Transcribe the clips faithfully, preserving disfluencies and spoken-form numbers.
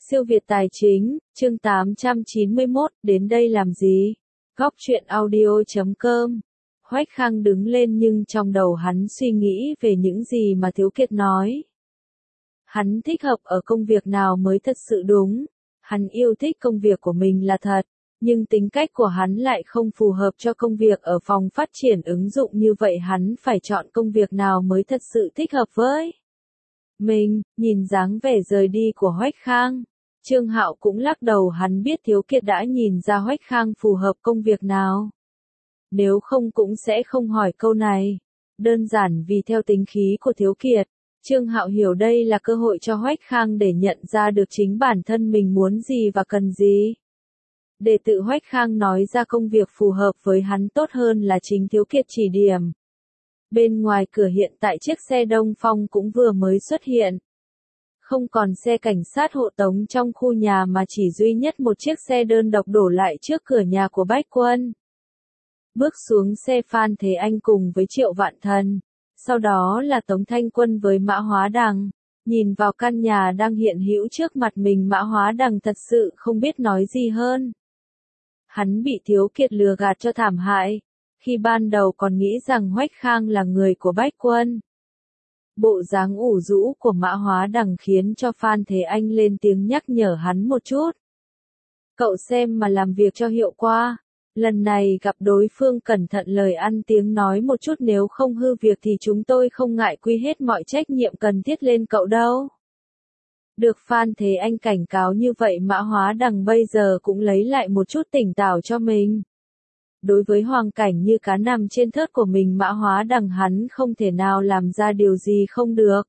Siêu Việt Tài Chính, chương tám trăm chín mươi mốt, đến đây làm gì? Góc truyện audio chấm com. Hoách Khang đứng lên nhưng trong đầu hắn suy nghĩ về những gì mà Thiếu Kiệt nói. Hắn thích hợp ở công việc nào mới thật sự đúng. Hắn yêu thích công việc của mình là thật, nhưng tính cách của hắn lại không phù hợp cho công việc ở phòng phát triển ứng dụng, như vậy hắn phải chọn công việc nào mới thật sự thích hợp với mình. Nhìn dáng vẻ rời đi của Hoách Khang, Trương Hạo cũng lắc đầu, hắn biết Thiếu Kiệt đã nhìn ra Hoách Khang phù hợp công việc nào. Nếu không cũng sẽ không hỏi câu này. Đơn giản vì theo tính khí của Thiếu Kiệt, Trương Hạo hiểu đây là cơ hội cho Hoách Khang để nhận ra được chính bản thân mình muốn gì và cần gì. Để tự Hoách Khang nói ra công việc phù hợp với hắn tốt hơn là chính Thiếu Kiệt chỉ điểm. Bên ngoài cửa hiện tại chiếc xe Đông Phong cũng vừa mới xuất hiện. Không còn xe cảnh sát hộ tống trong khu nhà mà chỉ duy nhất một chiếc xe đơn độc đổ lại trước cửa nhà của Bách Quân. Bước xuống xe Phan Thế Anh cùng với Triệu Vạn Thần, sau đó là Tống Thanh Quân với Mã Hóa Đằng. Nhìn vào căn nhà đang hiện hữu trước mặt mình, Mã Hóa Đằng thật sự không biết nói gì hơn. Hắn bị Thiếu Kiệt lừa gạt cho thảm hại, khi ban đầu còn nghĩ rằng Hoách Khang là người của Bách Quân. Bộ dáng ủ rũ của Mã Hóa Đằng khiến cho Phan Thế Anh lên tiếng nhắc nhở hắn một chút. Cậu xem mà làm việc cho hiệu quả. Lần này gặp đối phương cẩn thận lời ăn tiếng nói một chút, nếu không hư việc thì chúng tôi không ngại quy hết mọi trách nhiệm cần thiết lên cậu đâu. Được Phan Thế Anh cảnh cáo như vậy, Mã Hóa Đằng bây giờ cũng lấy lại một chút tỉnh táo cho mình. Đối với hoàn cảnh như cá nằm trên thớt của mình, Mã Hóa Đằng hắn không thể nào làm ra điều gì không được.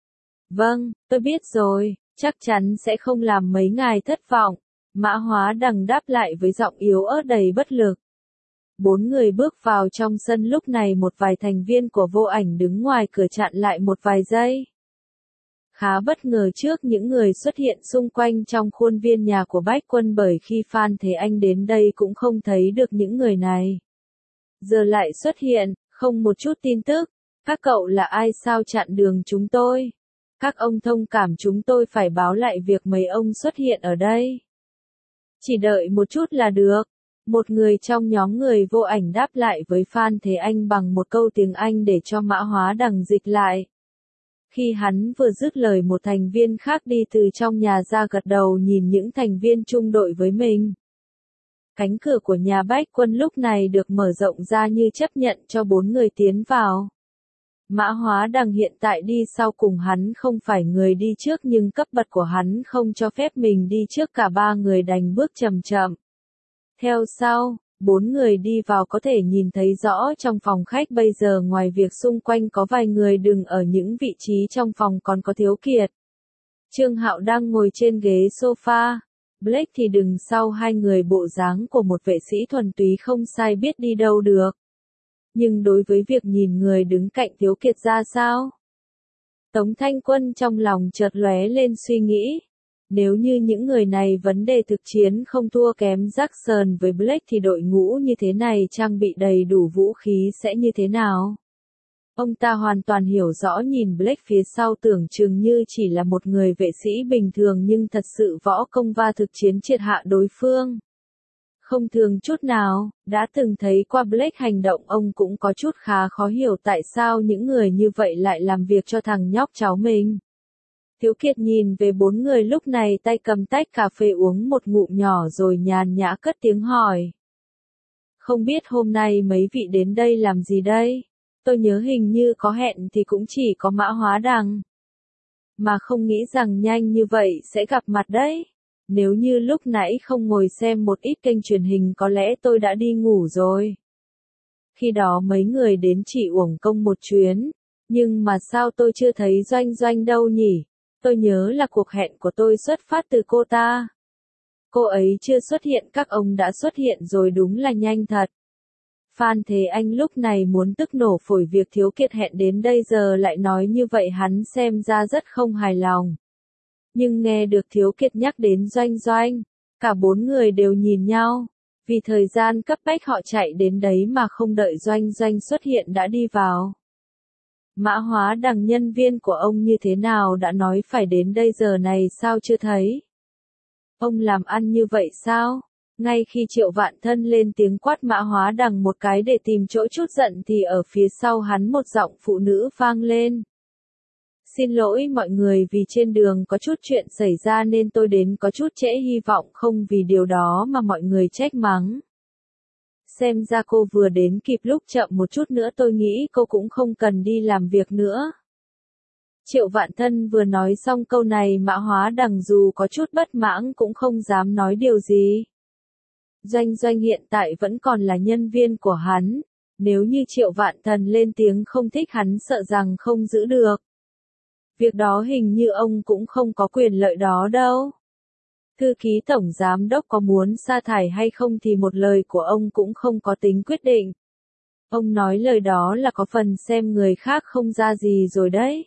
Vâng, tôi biết rồi, chắc chắn sẽ không làm mấy ngài thất vọng. Mã Hóa Đằng đáp lại với giọng yếu ớt đầy bất lực. Bốn người bước vào trong sân, lúc này một vài thành viên của Vô Ảnh đứng ngoài cửa chặn lại một vài giây. Khá bất ngờ trước những người xuất hiện xung quanh trong khuôn viên nhà của Bách Quân, bởi khi Phan Thế Anh đến đây cũng không thấy được những người này. Giờ lại xuất hiện, không một chút tin tức. Các cậu là ai, sao chặn đường chúng tôi? Các ông thông cảm, chúng tôi phải báo lại việc mấy ông xuất hiện ở đây. Chỉ đợi một chút là được. Một người trong nhóm người Vô Ảnh đáp lại với Phan Thế Anh bằng một câu tiếng Anh để cho Mã Hóa Đằng dịch lại. Khi hắn vừa dứt lời, một thành viên khác đi từ trong nhà ra gật đầu nhìn những thành viên chung đội với mình. Cánh cửa của nhà Bách Quân lúc này được mở rộng ra như chấp nhận cho bốn người tiến vào. Mã Hóa Đằng hiện tại đi sau cùng, hắn không phải người đi trước nhưng cấp bậc của hắn không cho phép mình đi trước, cả ba người đành bước chậm chậm theo sau. Bốn người đi vào có thể nhìn thấy rõ trong phòng khách bây giờ ngoài việc xung quanh có vài người đứng ở những vị trí trong phòng còn có Thiếu Kiệt. Trương Hạo đang ngồi trên ghế sofa. Blake thì đứng sau hai người, bộ dáng của một vệ sĩ thuần túy không sai, biết đi đâu được. Nhưng đối với việc nhìn người đứng cạnh Thiếu Kiệt ra sao? Tống Thanh Quân trong lòng chợt lóe lên suy nghĩ. Nếu như những người này vấn đề thực chiến không thua kém Jackson với Blake thì đội ngũ như thế này trang bị đầy đủ vũ khí sẽ như thế nào? Ông ta hoàn toàn hiểu rõ, nhìn Blake phía sau tưởng chừng như chỉ là một người vệ sĩ bình thường nhưng thật sự võ công và thực chiến triệt hạ đối phương. Không thường chút nào. Đã từng thấy qua Blake hành động, ông cũng có chút khá khó hiểu tại sao những người như vậy lại làm việc cho thằng nhóc cháu mình. Thiếu Kiệt nhìn về bốn người lúc này, tay cầm tách cà phê uống một ngụm nhỏ rồi nhàn nhã cất tiếng hỏi. Không biết hôm nay mấy vị đến đây làm gì đây? Tôi nhớ hình như có hẹn thì cũng chỉ có Mã Hóa Đằng. Mà không nghĩ rằng nhanh như vậy sẽ gặp mặt đấy. Nếu như lúc nãy không ngồi xem một ít kênh truyền hình có lẽ tôi đã đi ngủ rồi. Khi đó mấy người đến chỉ uổng công một chuyến. Nhưng mà sao tôi chưa thấy Doanh Doanh đâu nhỉ? Tôi nhớ là cuộc hẹn của tôi xuất phát từ cô ta. Cô ấy chưa xuất hiện, các ông đã xuất hiện rồi, đúng là nhanh thật. Phan Thế Anh lúc này muốn tức nổ phổi, việc Thiếu Kiệt hẹn đến đây giờ lại nói như vậy hắn xem ra rất không hài lòng. Nhưng nghe được Thiếu Kiệt nhắc đến Doanh Doanh, cả bốn người đều nhìn nhau. Vì thời gian cấp bách họ chạy đến đấy mà không đợi Doanh Doanh xuất hiện đã đi vào. Mã Hóa Đằng nhân viên của ông như thế nào đã nói phải đến đây, giờ này sao chưa thấy? Ông làm ăn như vậy sao? Ngay khi Triệu Vạn Thân lên tiếng quát Mã Hóa Đằng một cái để tìm chỗ chút giận thì ở phía sau hắn một giọng phụ nữ vang lên. Xin lỗi mọi người vì trên đường có chút chuyện xảy ra nên tôi đến có chút trễ, hy vọng không vì điều đó mà mọi người trách mắng. Xem ra cô vừa đến kịp lúc, chậm một chút nữa tôi nghĩ cô cũng không cần đi làm việc nữa. Triệu Vạn Thân vừa nói xong câu này Mã Hóa Đằng dù có chút bất mãn cũng không dám nói điều gì. Doanh Doanh hiện tại vẫn còn là nhân viên của hắn, nếu như Triệu Vạn Thần lên tiếng không thích hắn sợ rằng không giữ được. Việc đó hình như ông cũng không có quyền lợi đó đâu. Thư ký tổng giám đốc có muốn sa thải hay không thì một lời của ông cũng không có tính quyết định. Ông nói lời đó là có phần xem người khác không ra gì rồi đấy.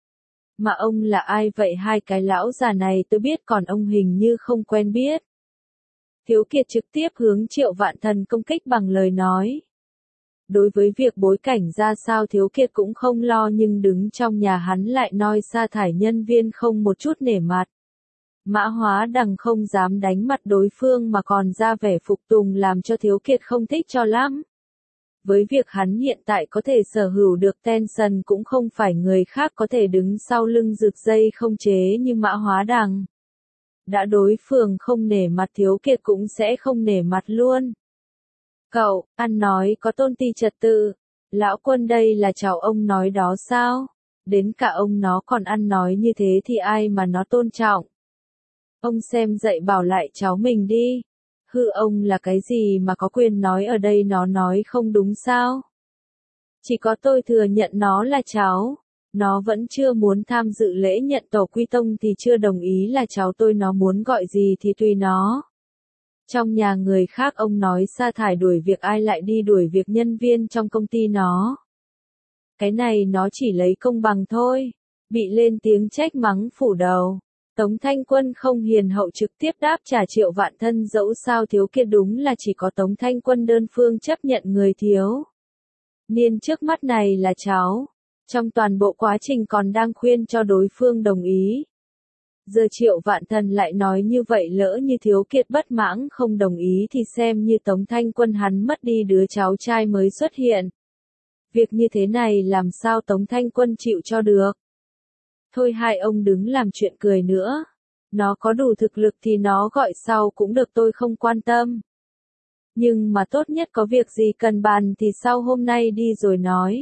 Mà ông là ai vậy? Hai cái lão già này tôi biết còn ông hình như không quen biết. Thiếu Kiệt trực tiếp hướng Triệu Vạn Thần công kích bằng lời nói. Đối với việc bối cảnh ra sao Thiếu Kiệt cũng không lo, nhưng đứng trong nhà hắn lại nói sa thải nhân viên không một chút nể mặt. Mã Hóa Đằng không dám đánh mặt đối phương mà còn ra vẻ phục tùng làm cho Thiếu Kiệt không thích cho lắm. Với việc hắn hiện tại có thể sở hữu được Tension cũng không phải người khác có thể đứng sau lưng rực dây không chế như Mã Hóa Đằng. Đã đối phương không nể mặt Thiếu Kiệt cũng sẽ không nể mặt luôn. Cậu, ăn nói có tôn ti trật tự. Lão Quân đây là cháu ông nói đó sao? Đến cả ông nó còn ăn nói như thế thì ai mà nó tôn trọng? Ông xem dạy bảo lại cháu mình đi. Hư ông là cái gì mà có quyền nói ở đây, nó nói không đúng sao? Chỉ có tôi thừa nhận nó là cháu. Nó vẫn chưa muốn tham dự lễ nhận tổ quy tông thì chưa đồng ý là cháu tôi, nó muốn gọi gì thì tùy nó. Trong nhà người khác ông nói sa thải đuổi việc, ai lại đi đuổi việc nhân viên trong công ty nó. Cái này nó chỉ lấy công bằng thôi. Bị lên tiếng trách mắng phủ đầu. Tống Thanh Quân không hiền hậu trực tiếp đáp trả Triệu Vạn Thân, dẫu sao Thiếu Kiệt đúng là chỉ có Tống Thanh Quân đơn phương chấp nhận người thiếu niên trước mắt này là cháu. Trong toàn bộ quá trình còn đang khuyên cho đối phương đồng ý. Giờ Triệu Vạn Thần lại nói như vậy, lỡ như Thiếu Kiệt bất mãn không đồng ý thì xem như Tống Thanh Quân hắn mất đi đứa cháu trai mới xuất hiện. Việc như thế này làm sao Tống Thanh Quân chịu cho được. Thôi hai ông đứng làm chuyện cười nữa. Nó có đủ thực lực thì nó gọi sau cũng được, tôi không quan tâm. Nhưng mà tốt nhất có việc gì cần bàn thì sau hôm nay đi rồi nói.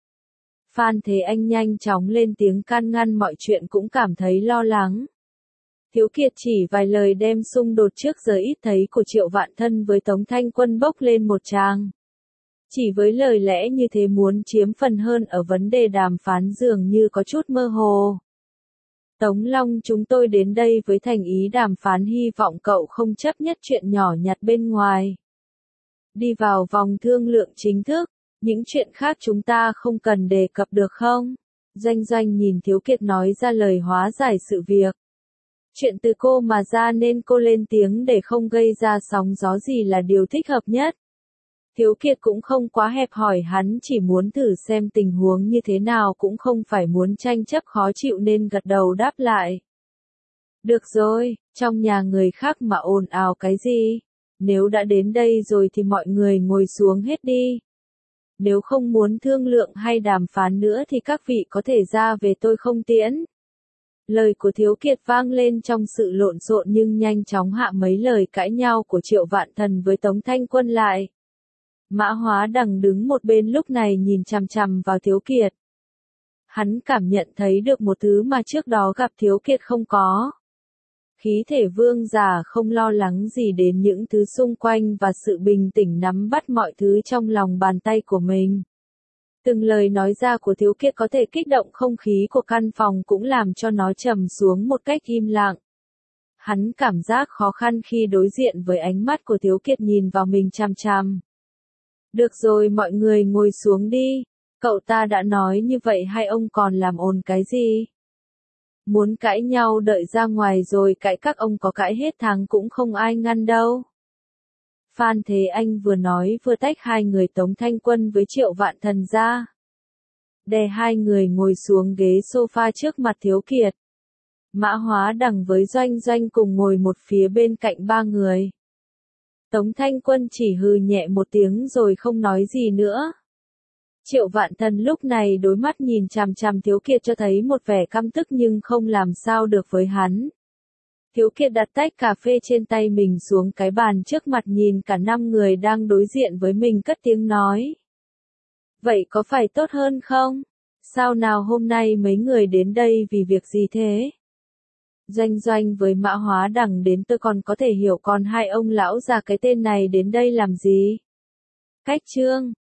Phan Thế Anh nhanh chóng lên tiếng can ngăn mọi chuyện, cũng cảm thấy lo lắng. Thiếu Kiệt chỉ vài lời đem xung đột trước giờ ít thấy của Triệu Vạn Thân với Tống Thanh Quân bốc lên một tràng. Chỉ với lời lẽ như thế muốn chiếm phần hơn ở vấn đề đàm phán dường như có chút mơ hồ. Tống Long, chúng tôi đến đây với thành ý đàm phán, hy vọng cậu không chấp nhất chuyện nhỏ nhặt bên ngoài. Đi vào vòng thương lượng chính thức, những chuyện khác chúng ta không cần đề cập được không? Doanh Doanh nhìn Thiếu Kiệt nói ra lời hóa giải sự việc. Chuyện từ cô mà ra nên cô lên tiếng để không gây ra sóng gió gì là điều thích hợp nhất. Thiếu Kiệt cũng không quá hẹp hòi, hắn chỉ muốn thử xem tình huống như thế nào, cũng không phải muốn tranh chấp khó chịu nên gật đầu đáp lại. Được rồi, trong nhà người khác mà ồn ào cái gì? Nếu đã đến đây rồi thì mọi người ngồi xuống hết đi. Nếu không muốn thương lượng hay đàm phán nữa thì các vị có thể ra về, tôi không tiễn. Lời của Thiếu Kiệt vang lên trong sự lộn xộn nhưng nhanh chóng hạ mấy lời cãi nhau của Triệu Vạn Thần với Tống Thanh Quân lại. Mã Hóa Đằng đứng một bên lúc này nhìn chằm chằm vào Thiếu Kiệt. Hắn cảm nhận thấy được một thứ mà trước đó gặp Thiếu Kiệt không có. Khí thể vương giả không lo lắng gì đến những thứ xung quanh và sự bình tĩnh nắm bắt mọi thứ trong lòng bàn tay của mình. Từng lời nói ra của Thiếu Kiệt có thể kích động không khí của căn phòng, cũng làm cho nó trầm xuống một cách im lặng. Hắn cảm giác khó khăn khi đối diện với ánh mắt của Thiếu Kiệt nhìn vào mình chằm chằm. Được rồi, mọi người ngồi xuống đi. Cậu ta đã nói như vậy, hai ông còn làm ồn cái gì? Muốn cãi nhau đợi ra ngoài rồi cãi, các ông có cãi hết tháng cũng không ai ngăn đâu. Phan Thế Anh vừa nói vừa tách hai người Tống Thanh Quân với Triệu Vạn Thần ra. Đè hai người ngồi xuống ghế sofa trước mặt Thiếu Kiệt. Mã Hóa Đằng với Doanh Doanh cùng ngồi một phía bên cạnh ba người. Tống Thanh Quân chỉ hừ nhẹ một tiếng rồi không nói gì nữa. Triệu Vạn Thần lúc này đối mắt nhìn chằm chằm Thiếu Kiệt cho thấy một vẻ căm tức nhưng không làm sao được với hắn. Thiếu Kiệt đặt tách cà phê trên tay mình xuống cái bàn trước mặt nhìn cả năm người đang đối diện với mình cất tiếng nói. Vậy có phải tốt hơn không? Sao nào hôm nay mấy người đến đây vì việc gì thế? Doanh Doanh với Mã Hóa Đằng đến tôi còn có thể hiểu, còn hai ông lão già cái tên này đến đây làm gì? Cách Trương,